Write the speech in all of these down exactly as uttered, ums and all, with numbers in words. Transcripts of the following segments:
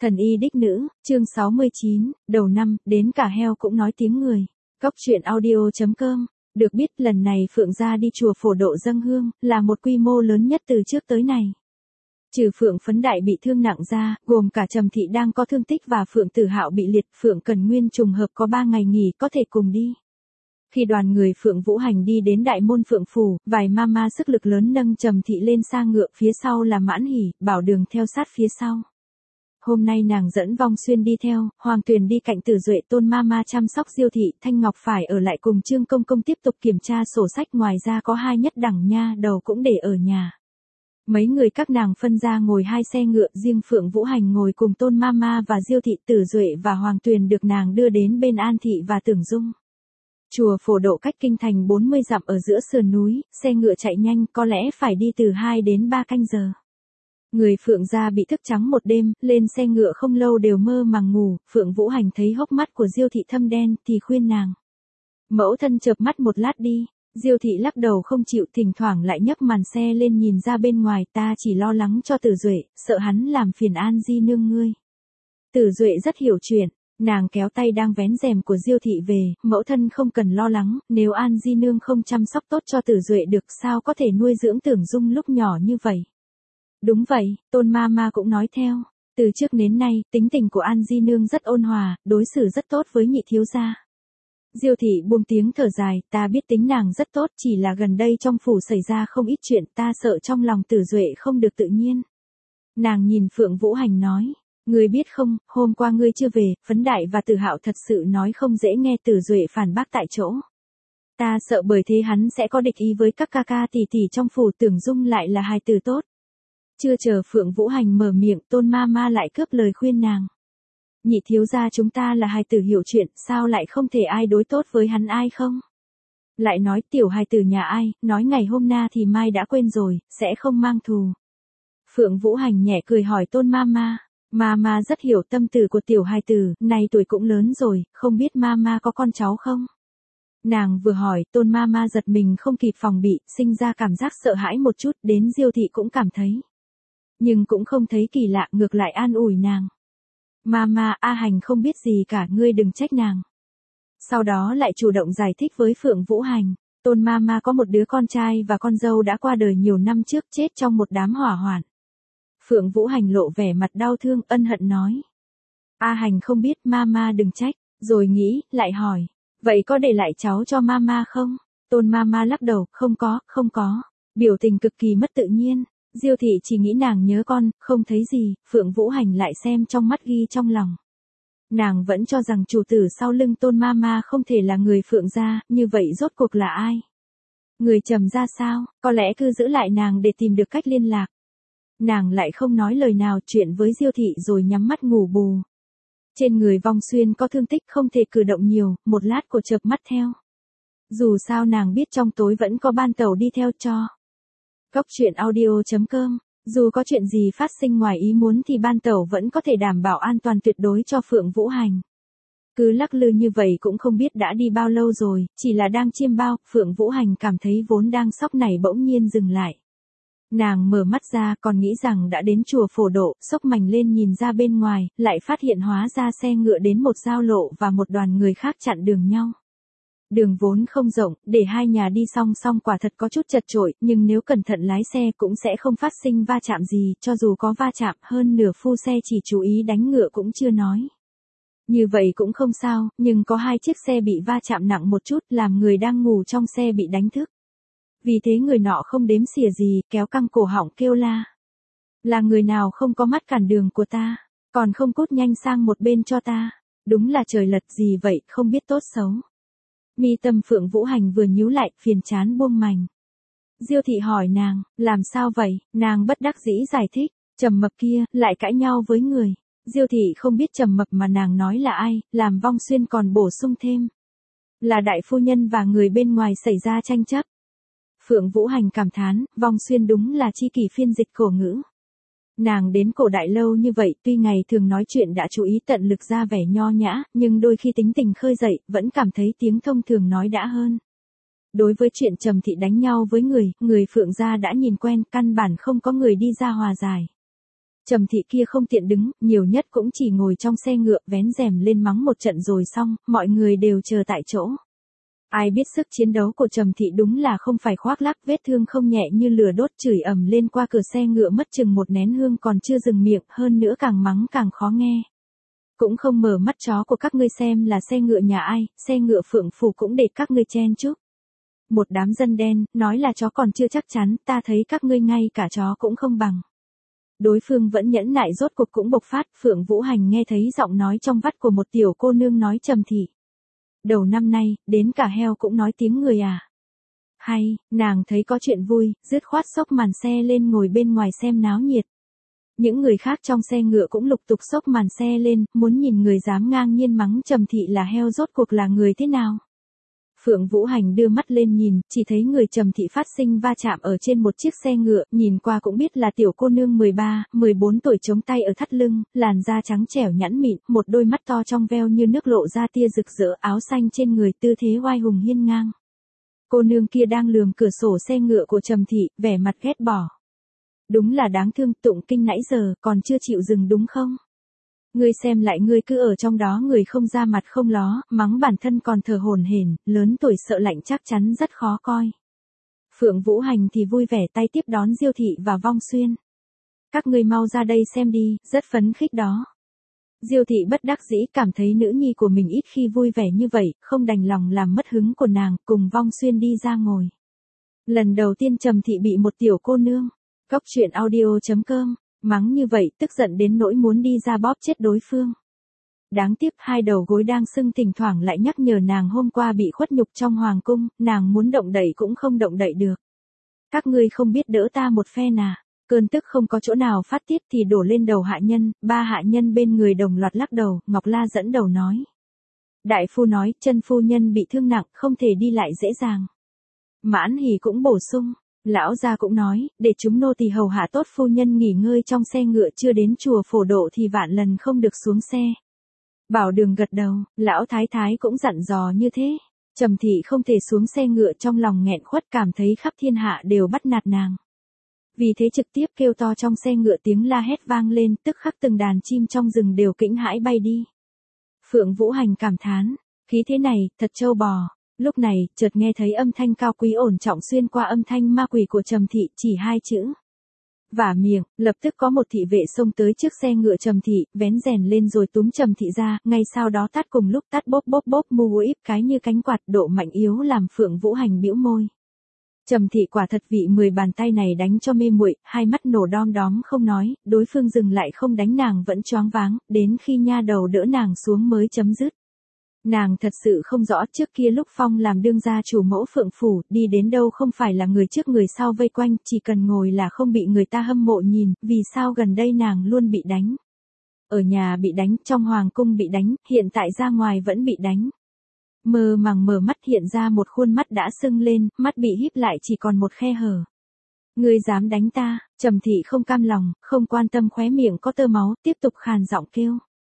Thần y đích nữ, chương sáu mươi chín, đầu năm, đến cả heo cũng nói tiếng người. Góc truyện audio chấm com. Được biết lần này Phượng gia đi chùa Phổ Độ dâng hương, là một quy mô lớn nhất từ trước tới nay. Trừ Phượng Phấn Đại bị thương nặng ra, gồm cả Trầm Thị đang có thương tích và Phượng Tử Hạo bị liệt, Phượng Cần Nguyên trùng hợp có ba ngày nghỉ có thể cùng đi. Khi đoàn người Phượng Vũ Hành đi đến đại môn Phượng Phủ, vài mama sức lực lớn nâng Trầm Thị lên xa ngựa, phía sau là Mãn Hỷ, Bảo Đường theo sát phía sau. Hôm nay nàng dẫn Vong Xuyên đi theo, Hoàng Tuyền đi cạnh Tử Duệ, Tôn Mama chăm sóc Diêu Thị, Thanh Ngọc phải ở lại cùng Trương Công Công tiếp tục kiểm tra sổ sách, ngoài ra có hai nhất đẳng nha đầu cũng để ở nhà. Mấy người các nàng phân ra ngồi hai xe ngựa, riêng Phượng Vũ Hành ngồi cùng Tôn Mama và Diêu Thị, Tử Duệ và Hoàng Tuyền được nàng đưa đến bên An Thị và Tưởng Dung. Chùa Phổ Độ cách kinh thành bốn mươi dặm ở giữa sườn núi, xe ngựa chạy nhanh, có lẽ phải đi từ hai đến ba canh giờ. Người Phượng gia bị thức trắng một đêm, lên xe ngựa không lâu đều mơ màng ngủ, Phượng Vũ Hành thấy hốc mắt của Diêu Thị thâm đen thì khuyên nàng. Mẫu thân chợp mắt một lát đi. Diêu Thị lắc đầu không chịu, thỉnh thoảng lại nhấc màn xe lên nhìn ra bên ngoài, ta chỉ lo lắng cho Tử Duệ, sợ hắn làm phiền An Di nương ngươi. Tử Duệ rất hiểu chuyện, nàng kéo tay đang vén rèm của Diêu Thị về, mẫu thân không cần lo lắng, nếu An Di nương không chăm sóc tốt cho Tử Duệ được sao có thể nuôi dưỡng Tưởng Dung lúc nhỏ như vậy. Đúng vậy, Tôn Mama cũng nói theo, từ trước đến nay, tính tình của An Di nương rất ôn hòa, đối xử rất tốt với nhị thiếu gia. Diêu Thị buông tiếng thở dài, ta biết tính nàng rất tốt, chỉ là gần đây trong phủ xảy ra không ít chuyện, ta sợ trong lòng Tử Duệ không được tự nhiên. Nàng nhìn Phượng Vũ Hành nói, ngươi biết không, hôm qua ngươi chưa về, Phấn Đại và Tử Hạo thật sự nói không dễ nghe, Tử Duệ phản bác tại chỗ. Ta sợ bởi thế hắn sẽ có địch ý với các ca ca tỷ tỷ trong phủ, Tưởng Dung lại là hài tử tốt. Chưa chờ Phượng Vũ Hành mở miệng, Tôn Mama lại cướp lời khuyên nàng. Nhị thiếu gia chúng ta là hài tử hiểu chuyện, sao lại không thể ai đối tốt với hắn ai không? Lại nói tiểu hài tử nhà ai, nói ngày hôm na thì mai đã quên rồi, sẽ không mang thù. Phượng Vũ Hành nhẹ cười hỏi Tôn Mama, Mama rất hiểu tâm tư của tiểu hài tử, này tuổi cũng lớn rồi, không biết Mama có con cháu không? Nàng vừa hỏi, Tôn Mama giật mình không kịp phòng bị, sinh ra cảm giác sợ hãi một chút, đến Diêu Thị cũng cảm thấy. Nhưng cũng không thấy kỳ lạ, ngược lại an ủi nàng. Mama, A Hành không biết gì cả, ngươi đừng trách nàng. Sau đó lại chủ động giải thích với Phượng Vũ Hành, Tôn Mama có một đứa con trai và con dâu đã qua đời nhiều năm trước, chết trong một đám hỏa hoạn. Phượng Vũ Hành lộ vẻ mặt đau thương, ân hận nói. A Hành không biết, Mama đừng trách, rồi nghĩ, lại hỏi, vậy có để lại cháu cho Mama không? Tôn Mama lắc đầu, không có, không có, biểu tình cực kỳ mất tự nhiên. Diêu Thị chỉ nghĩ nàng nhớ con, không thấy gì, Phượng Vũ Hành lại xem trong mắt ghi trong lòng. Nàng vẫn cho rằng chủ tử sau lưng Tôn Mama không thể là người Phượng gia, như vậy rốt cuộc là ai? Người Trầm gia sao, có lẽ cứ giữ lại nàng để tìm được cách liên lạc. Nàng lại không nói lời nào chuyện với Diêu Thị rồi nhắm mắt ngủ bù. Trên người Vong Xuyên có thương tích không thể cử động nhiều, một lát cô chợp mắt theo. Dù sao nàng biết trong tối vẫn có ban tàu đi theo cho. Góc truyện audio chấm com, dù có chuyện gì phát sinh ngoài ý muốn thì ban tẩu vẫn có thể đảm bảo an toàn tuyệt đối cho Phượng Vũ Hành. Cứ lắc lư như vậy cũng không biết đã đi bao lâu rồi, chỉ là đang chiêm bao, Phượng Vũ Hành cảm thấy vốn đang sóc này bỗng nhiên dừng lại. Nàng mở mắt ra còn nghĩ rằng đã đến chùa Phổ Độ, xốc mành lên nhìn ra bên ngoài, lại phát hiện hóa ra xe ngựa đến một giao lộ và một đoàn người khác chặn đường nhau. Đường vốn không rộng, để hai nhà đi song song quả thật có chút chật chội, nhưng nếu cẩn thận lái xe cũng sẽ không phát sinh va chạm gì, cho dù có va chạm hơn nửa phu xe chỉ chú ý đánh ngựa cũng chưa nói. Như vậy cũng không sao, nhưng có hai chiếc xe bị va chạm nặng một chút làm người đang ngủ trong xe bị đánh thức. Vì thế người nọ không đếm xỉa gì, kéo căng cổ họng kêu la. Là người nào không có mắt cản đường của ta, còn không cút nhanh sang một bên cho ta. Đúng là trời lật gì vậy, không biết tốt xấu. Mi tâm Phượng Vũ Hành vừa nhíu lại, phiền chán buông mành. Diêu Thị hỏi nàng, làm sao vậy? Nàng bất đắc dĩ giải thích, Trầm Mập kia, lại cãi nhau với người. Diêu Thị không biết Trầm Mập mà nàng nói là ai, làm Vong Xuyên còn bổ sung thêm. Là đại phu nhân và người bên ngoài xảy ra tranh chấp. Phượng Vũ Hành cảm thán, Vong Xuyên đúng là chi kỷ phiên dịch cổ ngữ. Nàng đến cổ đại lâu như vậy, tuy ngày thường nói chuyện đã chú ý tận lực ra vẻ nho nhã, nhưng đôi khi tính tình khơi dậy, vẫn cảm thấy tiếng thông thường nói đã hơn. Đối với chuyện Trầm Thị đánh nhau với người, người Phượng gia đã nhìn quen, căn bản không có người đi ra hòa giải. Trầm Thị kia không tiện đứng, nhiều nhất cũng chỉ ngồi trong xe ngựa vén rèm lên mắng một trận rồi xong, mọi người đều chờ tại chỗ. Ai biết sức chiến đấu của Trầm Thị đúng là không phải khoác lác, vết thương không nhẹ như lửa đốt, chửi ầm lên qua cửa xe ngựa mất chừng một nén hương còn chưa dừng miệng, hơn nữa càng mắng càng khó nghe. Cũng không mở mắt chó của các ngươi xem là xe ngựa nhà ai, xe ngựa Phượng Phủ cũng để các ngươi chen chúc. Một đám dân đen, nói là chó còn chưa chắc chắn, ta thấy các ngươi ngay cả chó cũng không bằng. Đối phương vẫn nhẫn nại, rốt cuộc cũng bộc phát. Phượng Vũ Hành nghe thấy giọng nói trong vắt của một tiểu cô nương nói Trầm Thị. Đầu năm nay, đến cả heo cũng nói tiếng người à. Hay, nàng thấy có chuyện vui, dứt khoát xốc màn xe lên ngồi bên ngoài xem náo nhiệt. Những người khác trong xe ngựa cũng lục tục xốc màn xe lên, muốn nhìn người dám ngang nhiên mắng Trầm Thị là heo rốt cuộc là người thế nào. Phượng Vũ Hành đưa mắt lên nhìn, chỉ thấy người Trầm Thị phát sinh va chạm ở trên một chiếc xe ngựa, nhìn qua cũng biết là tiểu cô nương mười ba, mười bốn tuổi, chống tay ở thắt lưng, làn da trắng trẻo nhẵn mịn, một đôi mắt to trong veo như nước lộ ra tia rực rỡ, áo xanh trên người, tư thế oai hùng hiên ngang. Cô nương kia đang lườm cửa sổ xe ngựa của Trầm Thị, vẻ mặt ghét bỏ. Đúng là đáng thương, tụng kinh nãy giờ, còn chưa chịu dừng đúng không? Ngươi xem lại, ngươi cứ ở trong đó người không ra mặt không ló, mắng bản thân còn thở hổn hển, lớn tuổi sợ lạnh chắc chắn rất khó coi. Phượng Vũ Hành thì vui vẻ tay tiếp đón Diêu Thị và Vong Xuyên. Các ngươi mau ra đây xem đi, rất phấn khích đó. Diêu Thị bất đắc dĩ cảm thấy nữ nhi của mình ít khi vui vẻ như vậy, không đành lòng làm mất hứng của nàng, cùng Vong Xuyên đi ra ngồi. Lần đầu tiên Trầm Thị bị một tiểu cô nương, Cốc truyện audio chấm com, mắng như vậy, tức giận đến nỗi muốn đi ra bóp chết đối phương. Đáng tiếc hai đầu gối đang sưng thỉnh thoảng lại nhắc nhở nàng hôm qua bị khuất nhục trong hoàng cung, nàng muốn động đậy cũng không động đậy được. Các ngươi không biết đỡ ta một phen à? Cơn tức không có chỗ nào phát tiết thì đổ lên đầu hạ nhân, ba hạ nhân bên người đồng loạt lắc đầu, Ngọc La dẫn đầu nói. Đại phu nói, chân phu nhân bị thương nặng, không thể đi lại dễ dàng. Mãn Hỉ cũng bổ sung. Lão gia cũng nói, để chúng nô tỳ hầu hạ tốt phu nhân nghỉ ngơi trong xe ngựa, chưa đến chùa Phổ Độ thì vạn lần không được xuống xe. Bảo Đường gật đầu, lão thái thái cũng dặn dò như thế. Trầm Thị không thể xuống xe ngựa, trong lòng nghẹn khuất, cảm thấy khắp thiên hạ đều bắt nạt nàng. Vì thế trực tiếp kêu to trong xe ngựa, tiếng la hét vang lên, tức khắc từng đàn chim trong rừng đều kinh hãi bay đi. Phượng Vũ Hành cảm thán, khí thế này, thật trâu bò. Lúc này, chợt nghe thấy âm thanh cao quý ổn trọng xuyên qua âm thanh ma quỷ của Trầm Thị, chỉ hai chữ. Vả miệng, lập tức có một thị vệ xông tới trước xe ngựa Trầm Thị, vén rèn lên rồi túm Trầm Thị ra, ngay sau đó tát cùng lúc tát bốp bốp bốp mu íp cái như cánh quạt, độ mạnh yếu làm Phượng Vũ Hành bĩu môi. Trầm Thị quả thật vị mười bàn tay này đánh cho mê muội, hai mắt nổ đom đóm không nói, đối phương dừng lại không đánh nàng vẫn choáng váng, đến khi nha đầu đỡ nàng xuống mới chấm dứt. Nàng thật sự không rõ, trước kia lúc Phong làm đương gia chủ mẫu Phượng Phủ, đi đến đâu không phải là người trước người sau vây quanh, chỉ cần ngồi là không bị người ta hâm mộ nhìn, vì sao gần đây nàng luôn bị đánh. Ở nhà bị đánh, trong hoàng cung bị đánh, hiện tại ra ngoài vẫn bị đánh. Mơ màng mở mắt hiện ra một khuôn mắt đã sưng lên, mắt bị híp lại chỉ còn một khe hở. Ngươi dám đánh ta? Trầm Thị không cam lòng, không quan tâm khóe miệng có tơ máu, tiếp tục khàn giọng kêu.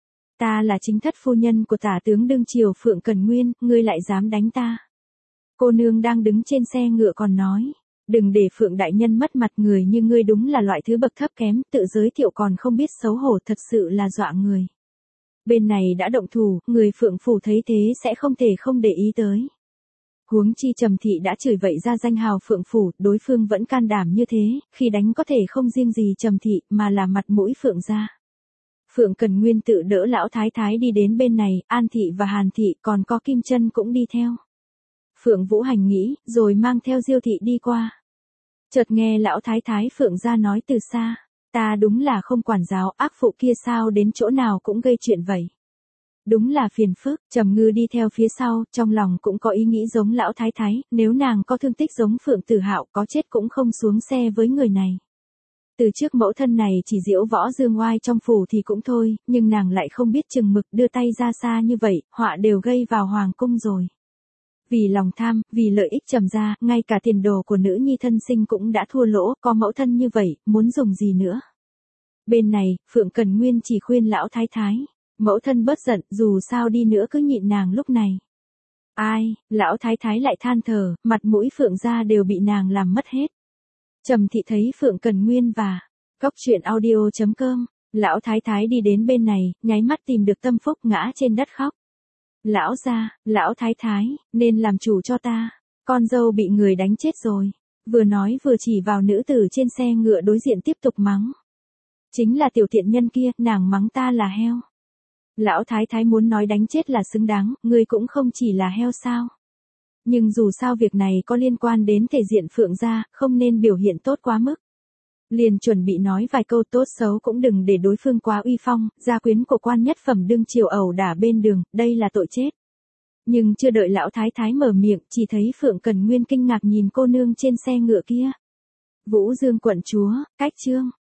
Ta là chính thất phu nhân của tả tướng đương triều Phượng Cần Nguyên, ngươi lại dám đánh ta. Cô nương đang đứng trên xe ngựa còn nói, đừng để Phượng đại nhân mất mặt, người như ngươi đúng là loại thứ bậc thấp kém, tự giới thiệu còn không biết xấu hổ, thật sự là dọa người. Bên này đã động thủ, người Phượng Phủ thấy thế sẽ không thể không để ý tới. Huống chi Trầm Thị đã chửi vậy ra danh hào Phượng Phủ, đối phương vẫn can đảm như thế, khi đánh có thể không riêng gì Trầm Thị, mà là mặt mũi Phượng gia. Phượng Cần Nguyên tự đỡ lão thái thái đi đến bên này, An Thị và Hàn Thị còn có Kim Chân cũng đi theo. Phượng Vũ Hành nghĩ, rồi mang theo Diêu Thị đi qua. Chợt nghe lão thái thái Phượng gia nói từ xa, ta đúng là không quản giáo, ác phụ kia sao đến chỗ nào cũng gây chuyện vậy. Đúng là phiền phức. Trầm Ngư đi theo phía sau, trong lòng cũng có ý nghĩ giống lão thái thái, nếu nàng có thương tích giống Phượng Tử Hạo có chết cũng không xuống xe với người này. Từ trước mẫu thân này chỉ diễu võ dương oai trong phủ thì cũng thôi, nhưng nàng lại không biết chừng mực đưa tay ra xa như vậy, họa đều gây vào hoàng cung rồi. Vì lòng tham, vì lợi ích Trầm gia, ngay cả tiền đồ của nữ nhi thân sinh cũng đã thua lỗ, có mẫu thân như vậy, muốn dùng gì nữa. Bên này, Phượng Cần Nguyên chỉ khuyên lão thái thái, mẫu thân bớt giận, dù sao đi nữa cứ nhịn nàng lúc này. Ai, lão thái thái lại than thở, mặt mũi Phượng gia đều bị nàng làm mất hết. Trầm Thị thấy Phượng Cần Nguyên và Cốc truyện audio chấm com. Lão thái thái đi đến bên này, nháy mắt tìm được Tâm Phúc ngã trên đất khóc. Lão gia, lão thái thái, nên làm chủ cho ta. Con dâu bị người đánh chết rồi. Vừa nói vừa chỉ vào nữ tử trên xe ngựa đối diện tiếp tục mắng. Chính là tiểu tiện nhân kia, nàng mắng ta là heo. Lão thái thái muốn nói đánh chết là xứng đáng, ngươi cũng không chỉ là heo sao. Nhưng dù sao việc này có liên quan đến thể diện Phượng gia, không nên biểu hiện tốt quá mức. Liền chuẩn bị nói vài câu tốt xấu cũng đừng để đối phương quá uy phong, gia quyến của quan nhất phẩm đương triều ẩu đả bên đường, đây là tội chết. Nhưng chưa đợi lão thái thái mở miệng, chỉ thấy Phượng Cần Nguyên kinh ngạc nhìn cô nương trên xe ngựa kia. Vũ Dương quận chúa, cách trương,